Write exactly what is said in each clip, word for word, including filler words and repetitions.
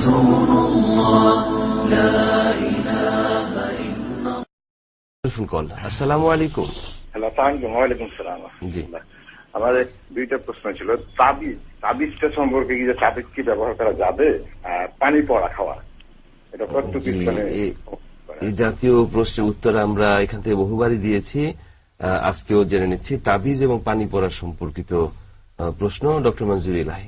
رسول الله لا إله إلا الله. আসসালামু আলাইকুম. হ্যালো, ওয়ালাইকুম সালাম. জি, আমাদের দুইটা প্রশ্ন ছিল. তাবিজ তাবিজটা সম্পর্কে কি, যে তাবিজ কি ব্যবহার করা যাবে, পানি পড়া খাওয়া, এটা কতটুকু? এই জাতীয় প্রশ্নের উত্তর আমরা এখান থেকে বহুবারই দিয়েছি, আজকেও জেনে নিচ্ছি. তাবিজ এবং পানি পড়া সম্পর্কিত প্রশ্ন, ডক্টর মনজুর ইলাহি.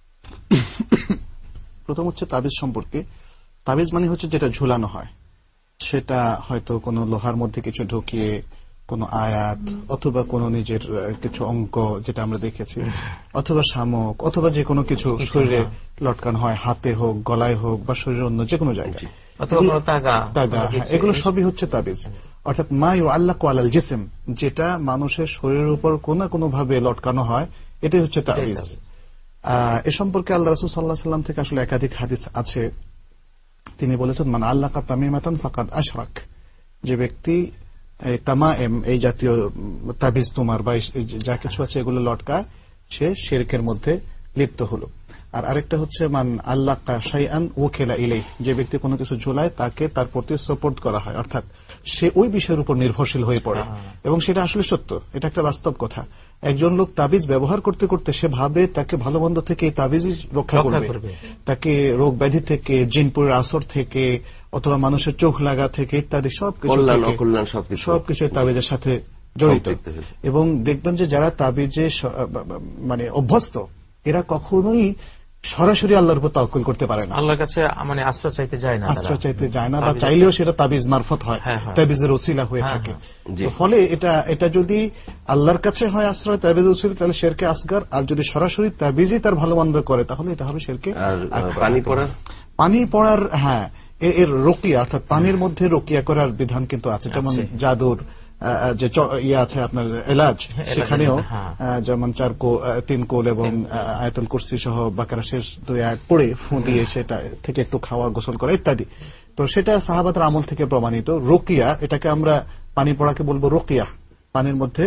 প্রথম হচ্ছে তাবিজ সম্পর্কে. তাবিজ মানে হচ্ছে যেটা ঝুলানো হয়, সেটা হয়তো কোনো লোহার মধ্যে কিছু ঢুকিয়ে কোনো আয়াত অথবা কোনো নিজের কিছু অঙ্ক, যেটা আমরা দেখেছি, অথবা শামুক, অথবা যে কোনো কিছু শরীরে লটকানো হয়, হাতে হোক, গলায় হোক, বা শরীরের অন্য যে কোনো জায়গায়, তাগা, এগুলো সবই হচ্ছে তাবিজ. অর্থাৎ মা ইউআল্লাকু আলাল জিসম, যেটা মানুষের শরীরের উপর কোন না কোনো ভাবে লটকানো হয়, এটাই হচ্ছে তাবিজ. এ সম্পর্কে আল্লাহ রাসূল সাল্লাল্লাহু আলাইহি ওয়াসাল্লাম থেকে আসলে একাধিক হাদিস আছে. তিনি বলেছেন, মান আল্লাকা তামিমাতান ফাকাদ আশরাক, যে ব্যক্তি তামায়েম, এই জাতীয় তাবিজ তোমার বা যা কিছু আছে এগুলো লটকায়, সে শিরকের মধ্যে লিপ্ত হলো. আর আরেকটা হচ্ছে মান আল্লাকা শাইআন ওয়াকিলা ইলাইহি, যে ব্যক্তি কোনো কিছু ঝুলায় তাকে তার প্রতি সাপোর্ট করা হয়, অর্থাৎ সে ওই বিষয়ের উপর নির্ভরশীল হয়ে পড়ে. এবং সেটা আসলে সত্য, এটা একটা বাস্তব কথা. একজন লোক তাবিজ ব্যবহার করতে করতে সে ভাবে তাকে ভালো মন্দ থেকে এই তাবিজই রক্ষা করবে, তাকে রোগ ব্যাধি থেকে, জিনপুরের আসর থেকে, অথবা মানুষের চোখ লাগা থেকে ইত্যাদি সবকিছু সবকিছু তাবিজের সাথে জড়িত. এবং দেখবেন যে যারা তাবিজে মানে অভ্যস্ত, এরা কখনোই সরাসরি আল্লাহর উপর তাওয়াক্কুল করতে পারে না, আল্লাহর কাছে মানে আশ্রয় চাইতে যায় না, আশ্রয় চাইতে যায় না, বা চাইলেও সেটা তাবিজ মারফত হয়, তাবিজের ওসিলা হয়ে থাকে. ফলে এটা এটা যদি আল্লাহর কাছে হয় আশ্রয়, তাবিজের ওসিলা, তাহলে শিরকে আসগার. আর যদি সরাসরি তাবিজই তার ভালো মন্দ করে, তাহলে এটা হবে শিরকে আকবার. পানি পড়ার পানি পড়ার হ্যাঁ, এর রুকিয়া, অর্থাৎ পানির মধ্যে রুকিয়া করার বিধান কিন্তু আছে. যেমন জাদুর যে ইয়ে আছে আপনার এলাজ, সেখানেও যেমন চার কো তিন কোল এবং আয়াতুল কুরসি সহ বাকারা শেষ দুই আয়াত পড়ে ফু দিয়ে সেটা থেকে একটু খাওয়া, গোসল করা ইত্যাদি. তো সেটা সাহাবাদের আমল থেকে প্রমাণিত. রুকিয়া, এটাকে আমরা পানি পড়াকে বলবো রুকিয়া, পানির মধ্যে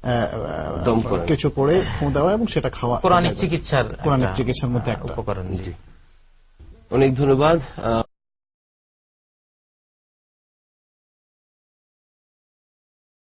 কিছু পড়ে ফু দেওয়া এবং সেটা খাওয়া, কোরআনিক চিকিৎসার কোরআনিক চিকিৎসার মধ্যে একটা উপকরণ. অনেক ধন্যবাদ.